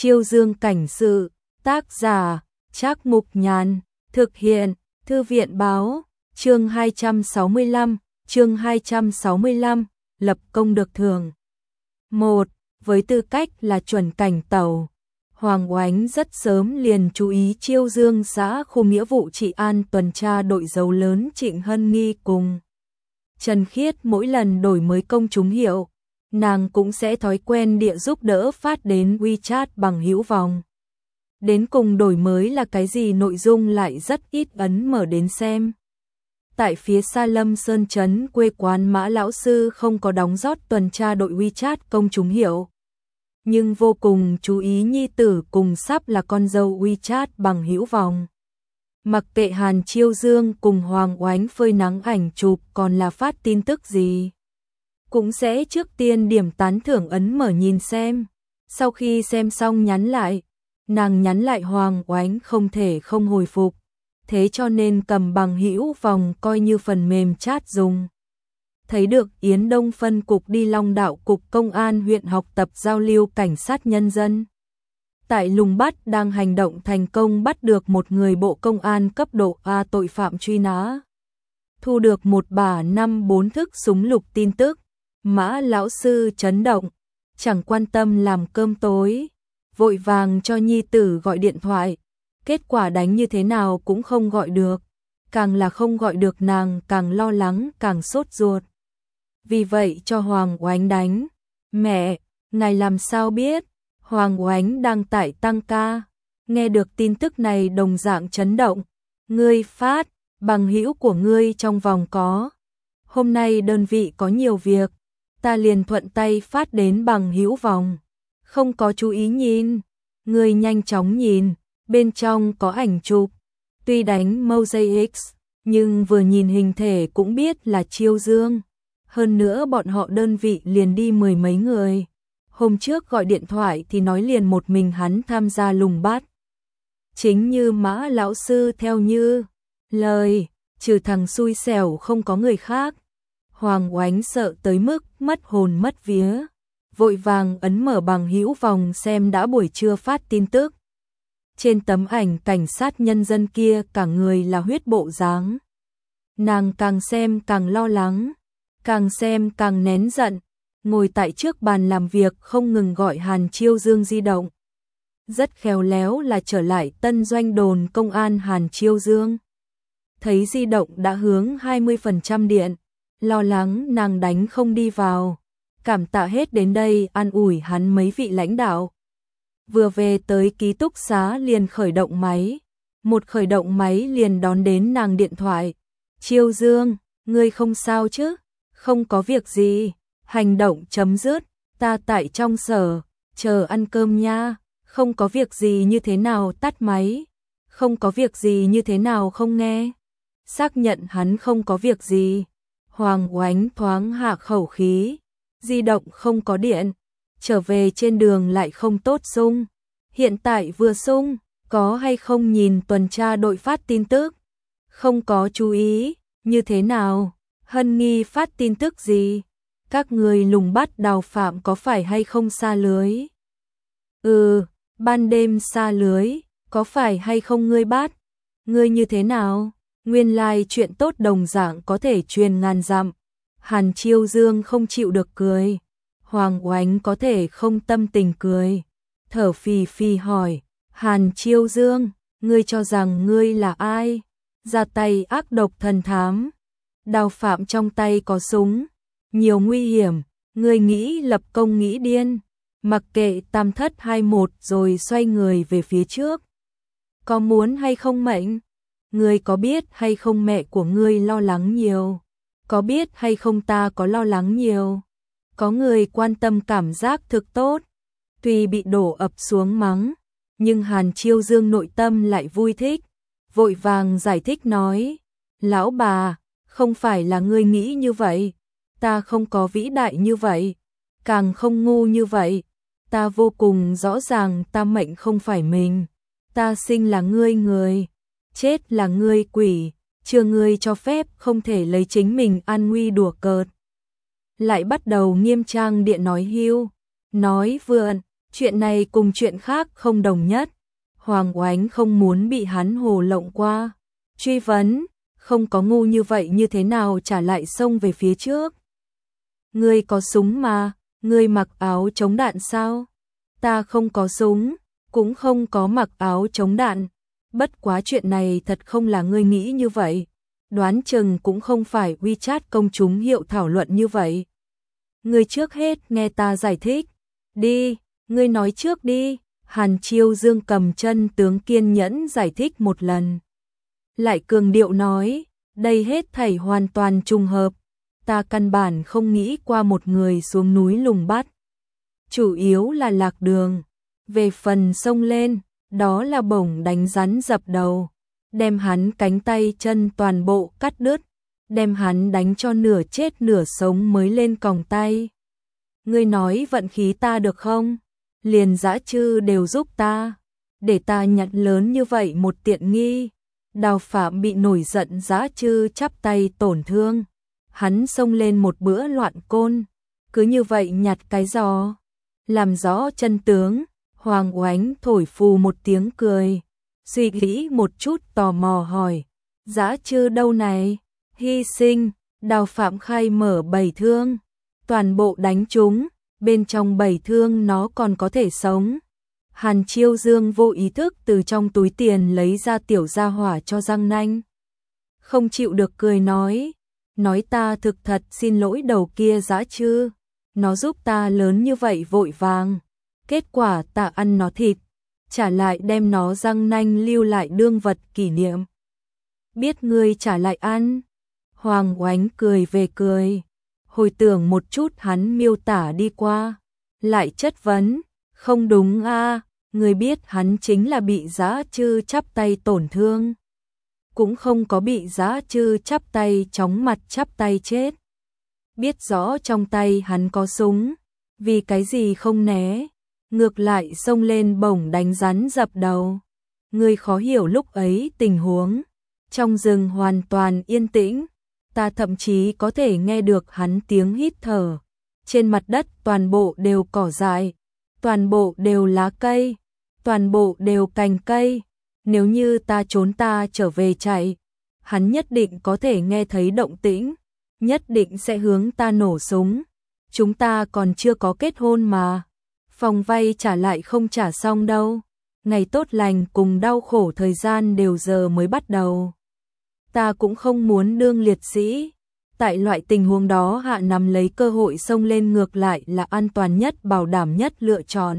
Chiêu Dương cảnh sự, tác giả, Trác Mục Nhàn, thực hiện, Thư viện báo, chương 265, lập công được thưởng. 1. Với tư cách là chuẩn cảnh tẩu, Hoàng Oánh rất sớm liền chú ý Chiêu Dương xã khu nghĩa vụ trị an tuần tra đội dấu lớn Trịnh Hân Nghi cùng Trần Khiết mỗi lần đổi mới công chúng hiệu, nàng cũng sẽ thói quen địa giúp đỡ phát đến WeChat bằng hữu vòng. Đến cùng đổi mới là cái gì nội dung lại rất ít ấn mở đến xem. Tại phía xa Lâm Sơn Trấn quê quán Mã lão sư không có đóng rót tuần tra đội WeChat công chúng hiệu, nhưng vô cùng chú ý nhi tử cùng sắp là con dâu WeChat bằng hữu vòng. Mặc kệ Hàn Chiêu Dương cùng Hoàng Oánh phơi nắng ảnh chụp còn là phát tin tức gì, cũng sẽ trước tiên điểm tán thưởng ấn mở nhìn xem. Sau khi xem xong nhắn lại, nàng nhắn lại Hoàng Oánh không thể không hồi phục, thế cho nên cầm bằng hữu vòng coi như phần mềm chat dùng. Thấy được Yến Đông phân cục đi Long Đạo cục công an huyện học tập giao lưu cảnh sát nhân dân. Tại Lùng Bắt đang hành động thành công bắt được một người bộ công an cấp độ A tội phạm truy nã. Thu được một bả 5-4 thức súng lục tin tức, Mã lão sư chấn động, chẳng quan tâm làm cơm tối, vội vàng cho nhi tử gọi điện thoại. Kết quả đánh như thế nào cũng không gọi được, càng là không gọi được nàng càng lo lắng càng sốt ruột. Vì vậy cho Hoàng Oánh đánh. Mẹ, ngài làm sao biết? Hoàng Oánh đang tại tăng ca. Nghe được tin tức này đồng dạng chấn động. Ngươi phát, bằng hữu của ngươi trong vòng có. Hôm nay đơn vị có nhiều việc, ta liền thuận tay phát đến bằng hữu vòng. Không có chú ý nhìn. Ngươi nhanh chóng nhìn, bên trong có ảnh chụp. Tuy đánh mosaic, nhưng vừa nhìn hình thể cũng biết là Chiêu Dương. Hơn nữa bọn họ đơn vị liền đi 10 mấy người. Hôm trước gọi điện thoại thì nói liền một mình hắn tham gia Lùng Bắt. Chính như Mã lão sư theo như lời, trừ thằng xui xẻo không có người khác. Hoàng Oánh sợ tới mức mất hồn mất vía, vội vàng ấn mở bằng hữu vòng xem đã buổi trưa phát tin tức. Trên tấm ảnh cảnh sát nhân dân kia cả người là huyết bộ dáng. Nàng càng xem càng lo lắng, càng xem càng nén giận, ngồi tại trước bàn làm việc không ngừng gọi Hàn Chiêu Dương di động. Rất khéo léo là trở lại tân doanh đồn công an Hàn Chiêu Dương. Thấy di động đã hướng 20% điện, lo lắng nàng đánh không đi vào. Cảm tạ hết đến đây an ủi hắn mấy vị lãnh đạo. Vừa về tới ký túc xá liền khởi động máy. Một khởi động máy liền đón đến nàng điện thoại. Chiêu Dương, ngươi không sao chứ? Không có việc gì. Hành động chấm dứt. Ta tại trong sở, chờ ăn cơm nha. Không có việc gì như thế nào tắt máy. Không có việc gì như thế nào không nghe. Xác nhận hắn không có việc gì. Hoàng Oánh thoáng hạ khẩu khí. Di động không có điện. Trở về trên đường lại không tốt sung. Hiện tại vừa sung, có hay không nhìn tuần tra đội phát tin tức? Không có chú ý, như thế nào? Hân Nghi phát tin tức gì? Các người Lùng Bắt đào phạm có phải hay không sa lưới? Ban đêm sa lưới, có phải hay không ngươi bắt? Ngươi như thế nào? Nguyên lai chuyện tốt đồng dạng có thể truyền ngàn dặm. Hàn Chiêu Dương không chịu được cười. Hoàng Oánh có thể không tâm tình cười. Thở phì phì hỏi, Hàn Chiêu Dương, ngươi cho rằng ngươi là ai? Ra tay ác độc thần thám. Đào phạm trong tay có súng. Nhiều nguy hiểm, ngươi nghĩ lập công nghĩ điên. Mặc kệ tam thất 21 rồi xoay người về phía trước. Có muốn hay không mệnh? Ngươi có biết hay không mẹ của ngươi lo lắng nhiều? Có biết hay không ta có lo lắng nhiều? Có người quan tâm cảm giác thực tốt. Tuy bị đổ ập xuống mắng, nhưng Hàn Chiêu Dương nội tâm lại vui thích. Vội vàng giải thích nói, lão bà, không phải là ngươi nghĩ như vậy. Ta không có vĩ đại như vậy, càng không ngu như vậy. Ta vô cùng rõ ràng ta mệnh không phải mình. Ta sinh là ngươi người, chết là ngươi quỷ. Chưa ngươi cho phép không thể lấy chính mình an nguy đùa cợt. Lại bắt đầu nghiêm trang điện nói hưu, nói vượn, Chuyện này cùng chuyện khác không đồng nhất. Hoàng Oánh không muốn bị hắn hồ lộng qua. Truy vấn, không có ngu như vậy như thế nào trả lại xông về phía trước. Ngươi có súng mà, ngươi mặc áo chống đạn sao? Ta không có súng, cũng không có mặc áo chống đạn. Bất quá chuyện này thật không là ngươi nghĩ như vậy. Đoán chừng cũng không phải WeChat công chúng hiệu thảo luận như vậy. Ngươi trước hết nghe ta giải thích. Đi, ngươi nói trước đi. Hàn Chiêu Dương cầm chân tướng kiên nhẫn giải thích một lần. Lại cường điệu nói, đây hết thảy hoàn toàn trùng hợp. Ta căn bản không nghĩ qua một người xuống núi lùng bắt. Chủ yếu là lạc đường. Về phần xông lên, đó là bổng đánh rắn dập đầu. Đem hắn cánh tay chân toàn bộ cắt đứt. Đem hắn đánh cho nửa chết nửa sống mới lên còng tay. Ngươi nói vận khí ta được không? Liền Dã Trư đều giúp ta. Để ta nhận lớn như vậy một tiện nghi. Đào Phạm bị nổi giận Dã Trư chắp tay tổn thương. Hắn xông lên một bữa loạn côn. Cứ như vậy nhặt cái giò. Làm rõ chân tướng. Hoàng Oánh thổi phù một tiếng cười. Suy nghĩ một chút tò mò hỏi. Dã Trư đâu này? Hy sinh. Đào Phạm khai mở 7 thương. Toàn bộ đánh trúng. Bên trong 7 thương nó còn có thể sống. Hàn Chiêu Dương vô ý thức từ trong túi tiền lấy ra tiểu gia hỏa cho răng nanh. Không chịu được cười nói. Nói ta thực thật xin lỗi đầu kia Dã Trư. Nó giúp ta lớn như vậy vội vàng. Kết quả ta ăn nó thịt. Trả lại đem nó răng nanh lưu lại đương vật kỷ niệm. Biết ngươi trả lại ăn. Hoàng Oánh cười về cười. Hồi tưởng một chút hắn miêu tả đi qua. Lại chất vấn. Không đúng a, người biết hắn chính là bị Dã Trư chắp tay tổn thương. Cũng không có bị Dã Trư chắp tay chóng mặt chắp tay chết. Biết rõ trong tay hắn có súng. Vì cái gì không né. Ngược lại xông lên bổng đánh rắn dập đầu. Người khó hiểu lúc ấy tình huống. Trong rừng hoàn toàn yên tĩnh. Ta thậm chí có thể nghe được hắn tiếng hít thở. Trên mặt đất toàn bộ đều cỏ dại. Toàn bộ đều lá cây. Toàn bộ đều cành cây. Nếu như ta trốn ta trở về chạy. Hắn nhất định có thể nghe thấy động tĩnh. Nhất định sẽ hướng ta nổ súng. Chúng ta còn chưa có kết hôn mà. Phòng vay trả lại không trả xong đâu. Ngày tốt lành cùng đau khổ thời gian đều giờ mới bắt đầu. Ta cũng không muốn đương liệt sĩ. Tại loại tình huống đó hạ nắm lấy cơ hội xông lên ngược lại là an toàn nhất bảo đảm nhất lựa chọn.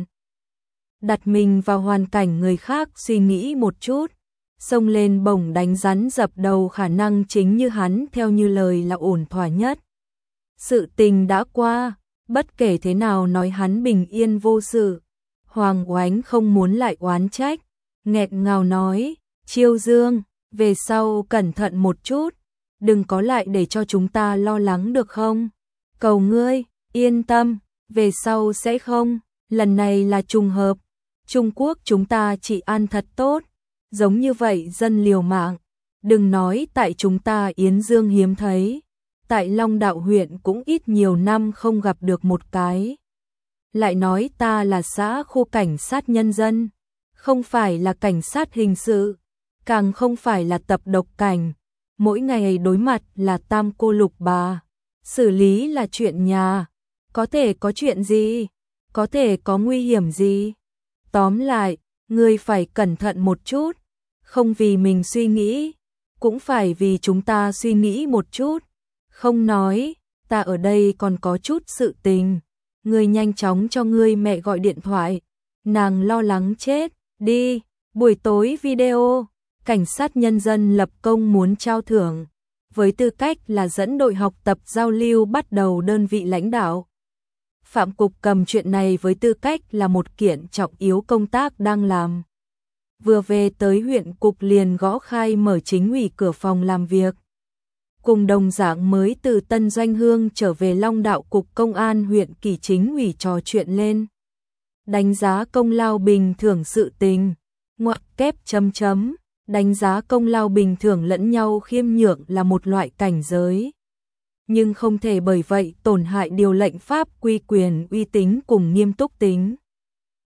Đặt mình vào hoàn cảnh người khác suy nghĩ một chút. Xông lên bổng đánh rắn dập đầu khả năng chính như hắn theo như lời là ổn thỏa nhất. Sự tình đã qua. Bất kể thế nào nói hắn bình yên vô sự. Hoàng Oánh không muốn lại oán trách. Nghẹn ngào nói. Chiêu Dương, về sau cẩn thận một chút. Đừng có lại để cho chúng ta lo lắng được không? Cầu ngươi, yên tâm. Về sau sẽ không. Lần này là trùng hợp. Trung Quốc chúng ta chỉ ăn thật tốt. Giống như vậy dân liều mạng. Đừng nói tại chúng ta Yến Dương hiếm thấy. Tại Long Đạo huyện cũng ít nhiều năm không gặp được một cái. Lại nói ta là xã khu cảnh sát nhân dân. Không phải là cảnh sát hình sự. Càng không phải là tập độc cảnh. Mỗi ngày đối mặt là tam cô lục bà. Xử lý là chuyện nhà. Có thể có chuyện gì? Có thể có nguy hiểm gì? Tóm lại, ngươi phải cẩn thận một chút. Không vì mình suy nghĩ. Cũng phải vì chúng ta suy nghĩ một chút. Không nói, ta ở đây còn có chút sự tình. Ngươi nhanh chóng cho ngươi mẹ gọi điện thoại. Nàng lo lắng chết. Đi, buổi tối video. Cảnh sát nhân dân lập công muốn trao thưởng. Với tư cách là dẫn đội học tập giao lưu bắt đầu đơn vị lãnh đạo. Phạm Cục cầm chuyện này với tư cách là một kiện trọng yếu công tác đang làm. Vừa về tới huyện Cục liền gõ khai mở chính ủy cửa phòng làm việc. Cùng đồng dạng mới từ Tân Doanh Hương trở về Long Đạo Cục Công an huyện Kỳ chính ủy trò chuyện lên. Đánh giá công lao bình thưởng sự tình. Ngoặc kép chấm chấm. Đánh giá công lao bình thưởng lẫn nhau khiêm nhượng là một loại cảnh giới. Nhưng không thể bởi vậy tổn hại điều lệnh pháp quy quyền uy tín cùng nghiêm túc tính.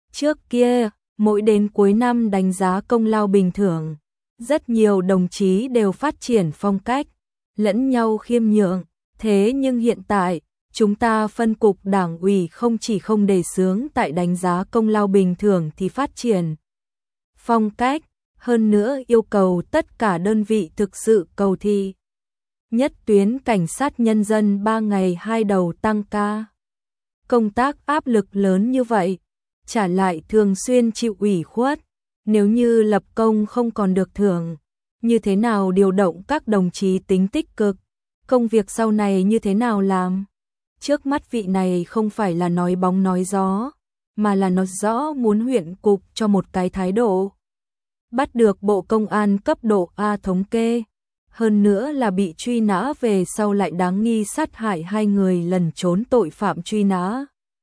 Trước kia, mỗi đến cuối năm đánh giá công lao bình thưởng, rất nhiều đồng chí đều phát triển phong cách, lẫn nhau khiêm nhượng. Thế nhưng hiện tại, chúng ta phân cục đảng ủy không chỉ không đề xướng tại đánh giá công lao bình thưởng thì phát triển phong cách, hơn nữa yêu cầu tất cả đơn vị thực sự cầu thi. Nhất tuyến cảnh sát nhân dân 3 ngày 2 đầu tăng ca. Công tác áp lực lớn như vậy, trả lại thường xuyên chịu ủy khuất, nếu như lập công không còn được thưởng, như thế nào điều động các đồng chí tính tích cực, công việc sau này như thế nào làm? Trước mắt vị này không phải là nói bóng nói gió, mà là nói rõ muốn huyện cục cho một cái thái độ. Bắt được Bộ Công an cấp độ A thống kê, hơn nữa là bị truy nã về sau lại đáng nghi sát hại 2 người lẩn trốn tội phạm truy nã.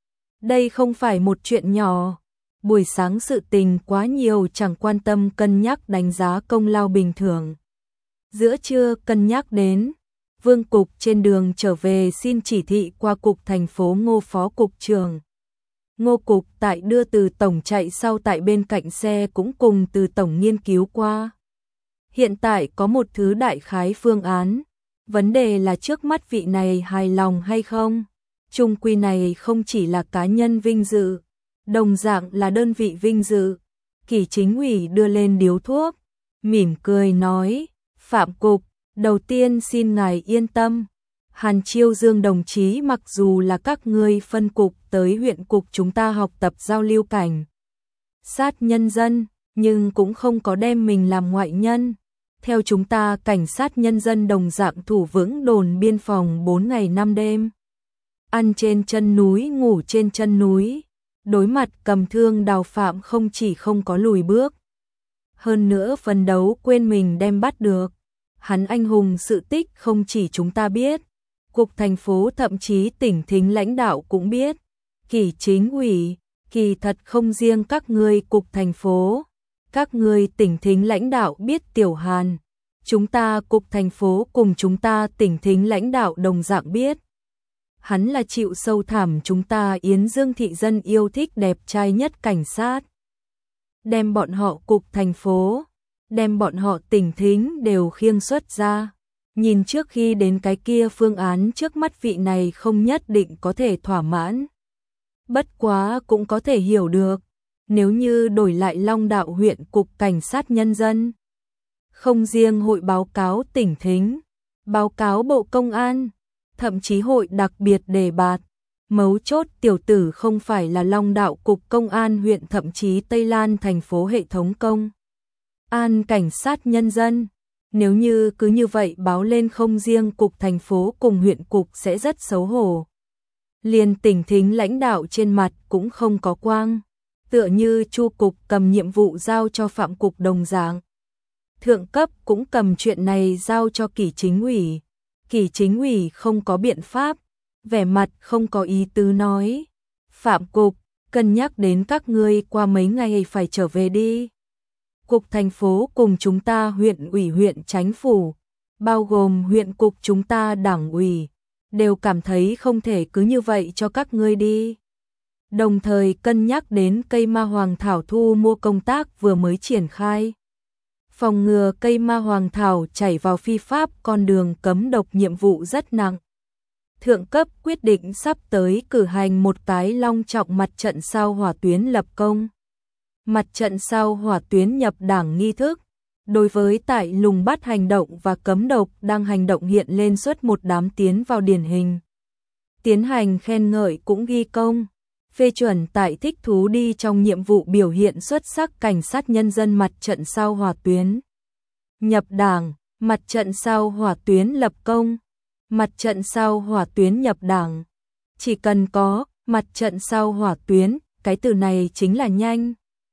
Đây không phải một chuyện nhỏ, buổi sáng sự tình quá nhiều chẳng quan tâm cân nhắc đánh giá công lao bình thường. Giữa trưa cân nhắc đến, Vương cục trên đường trở về xin chỉ thị qua cục thành phố Ngô phó cục trưởng. Ngô cục tại đưa từ tổng chạy sau tại bên cạnh xe cũng cùng từ tổng nghiên cứu qua. Hiện tại có một thứ đại khái phương án, vấn đề là trước mắt vị này hài lòng hay không. Chung quy này không chỉ là cá nhân vinh dự, đồng dạng là đơn vị vinh dự. Kỷ chính ủy đưa lên điếu thuốc, mỉm cười nói, Phạm cục, đầu tiên xin ngài yên tâm. Hàn Chiêu Dương đồng chí mặc dù là các ngươi phân cục tới huyện cục chúng ta học tập giao lưu cảnh sát nhân dân, nhưng cũng không có đem mình làm ngoại nhân. Theo chúng ta cảnh sát nhân dân đồng dạng thủ vững đồn biên phòng 4 ngày 5 đêm. Ăn trên chân núi ngủ trên chân núi, đối mặt cầm thương đào phạm không chỉ không có lùi bước. Hơn nữa phấn đấu quên mình đem bắt được. Hắn anh hùng sự tích không chỉ chúng ta biết, cục thành phố thậm chí tỉnh thính lãnh đạo cũng biết. Kỷ chính ủy, kỳ thật không riêng các ngươi cục thành phố, các ngươi tỉnh thính lãnh đạo biết Tiểu Hàn. Chúng ta cục thành phố cùng chúng ta tỉnh thính lãnh đạo đồng dạng biết. Hắn là chịu sâu thẳm chúng ta Yến Dương thị dân yêu thích đẹp trai nhất cảnh sát. Đem bọn họ cục thành phố, đem bọn họ tỉnh thính đều khiêng xuất ra. Nhìn trước khi đến cái kia phương án trước mắt vị này không nhất định có thể thỏa mãn. Bất quá cũng có thể hiểu được, nếu như đổi lại Long Đạo huyện cục cảnh sát nhân dân. Không riêng hội báo cáo tỉnh thính, báo cáo Bộ Công an, thậm chí hội đặc biệt đề bạt. Mấu chốt tiểu tử không phải là Long Đạo cục công an huyện thậm chí Tây Lan thành phố hệ thống công an cảnh sát nhân dân. Nếu như cứ như vậy báo lên không riêng cục thành phố cùng huyện cục sẽ rất xấu hổ. Liền tỉnh thính lãnh đạo trên mặt cũng không có quang, tựa như Chu cục cầm nhiệm vụ giao cho Phạm cục đồng dạng. Thượng cấp cũng cầm chuyện này giao cho Kỷ chính ủy. Kỷ chính ủy không có biện pháp, vẻ mặt không có ý tứ nói. Phạm cục, cân nhắc đến các ngươi qua mấy ngày phải trở về đi. Cục thành phố cùng chúng ta huyện ủy huyện chánh phủ, bao gồm huyện cục chúng ta đảng ủy, đều cảm thấy không thể cứ như vậy cho các ngươi đi. Đồng thời cân nhắc đến cây ma hoàng thảo thu mua công tác vừa mới triển khai. Phòng ngừa cây ma hoàng thảo chảy vào phi pháp con đường cấm độc nhiệm vụ rất nặng. Thượng cấp quyết định sắp tới cử hành một cái long trọng mặt trận sao hỏa tuyến lập công. Mặt trận sao hỏa tuyến nhập đảng nghi thức, đối với tại lùng bắt hành động và cấm độc đang hành động hiện lên suốt một đám tiến vào điển hình. Tiến hành khen ngợi cũng ghi công, phê chuẩn tại thích thú đi trong nhiệm vụ biểu hiện xuất sắc cảnh sát nhân dân mặt trận sao hỏa tuyến. Nhập đảng, mặt trận sao hỏa tuyến lập công, mặt trận sao hỏa tuyến nhập đảng. Chỉ cần có mặt trận sao hỏa tuyến, cái từ này chính là nhanh.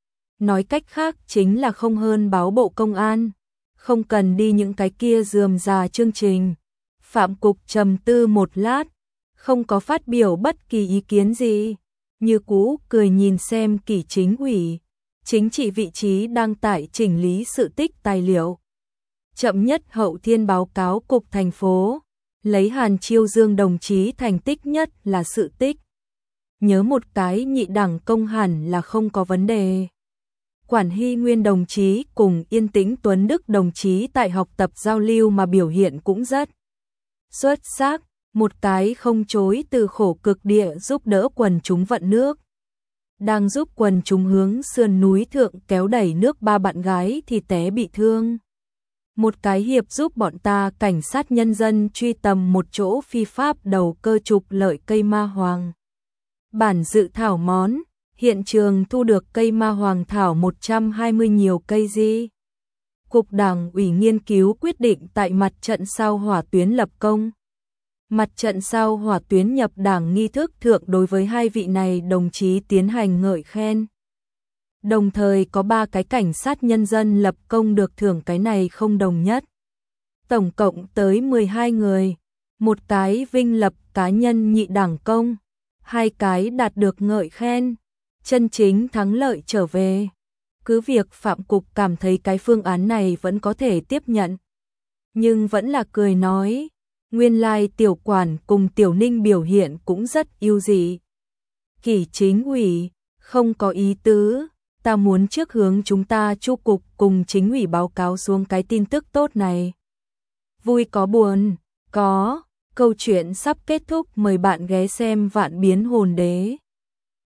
Nói cách khác chính là không hơn báo Bộ Công an, không cần đi những cái kia rườm rà chương trình. Phạm cục trầm tư một lát, không có phát biểu bất kỳ ý kiến gì, như cũ cười nhìn xem Kỷ chính ủy, chính trị vị trí đang tại chỉnh lý sự tích tài liệu. Chậm nhất hậu thiên báo cáo cục thành phố, lấy Hàn Chiêu Dương đồng chí thành tích nhất là sự tích. nhớ một cái nhị đẳng công hẳn là không có vấn đề. Quản Hy Nguyên đồng chí cùng Yên Tĩnh Tuấn Đức đồng chí tại học tập giao lưu mà biểu hiện cũng rất xuất sắc, một cái không chối từ khổ cực địa giúp đỡ quần chúng vận nước. Đang giúp quần chúng hướng sườn núi thượng kéo đẩy nước, ba bạn gái thì té bị thương. Một cái hiệp giúp bọn ta cảnh sát nhân dân truy tầm một chỗ phi pháp đầu cơ trục lợi cây ma hoàng. Bản dự thảo món, hiện trường thu được cây ma hoàng thảo 120 nhiều cây gì. Cục Đảng ủy nghiên cứu quyết định tại mặt trận sau hỏa tuyến lập công. Mặt trận sau hỏa tuyến nhập đảng nghi thức thượng đối với hai vị này đồng chí tiến hành ngợi khen. Đồng thời có 3 cái cảnh sát nhân dân lập công được thưởng, cái này không đồng nhất. Tổng cộng tới 12 người, một cái vinh lập cá nhân nhị đẳng công, 2 cái đạt được ngợi khen, chân chính thắng lợi trở về. Cứ việc Phạm Cục cảm thấy cái phương án này vẫn có thể tiếp nhận, nhưng vẫn là cười nói, nguyên lai tiểu quản cùng tiểu Ninh biểu hiện cũng rất ưu dị. Kỷ chính ủy, không có ý tứ, ta muốn trước hướng chúng ta chu cục cùng chính ủy báo cáo xuống cái tin tức tốt này. Vui có buồn, có, câu chuyện sắp kết thúc, mời bạn ghé xem Vạn Biến Hồn Đế.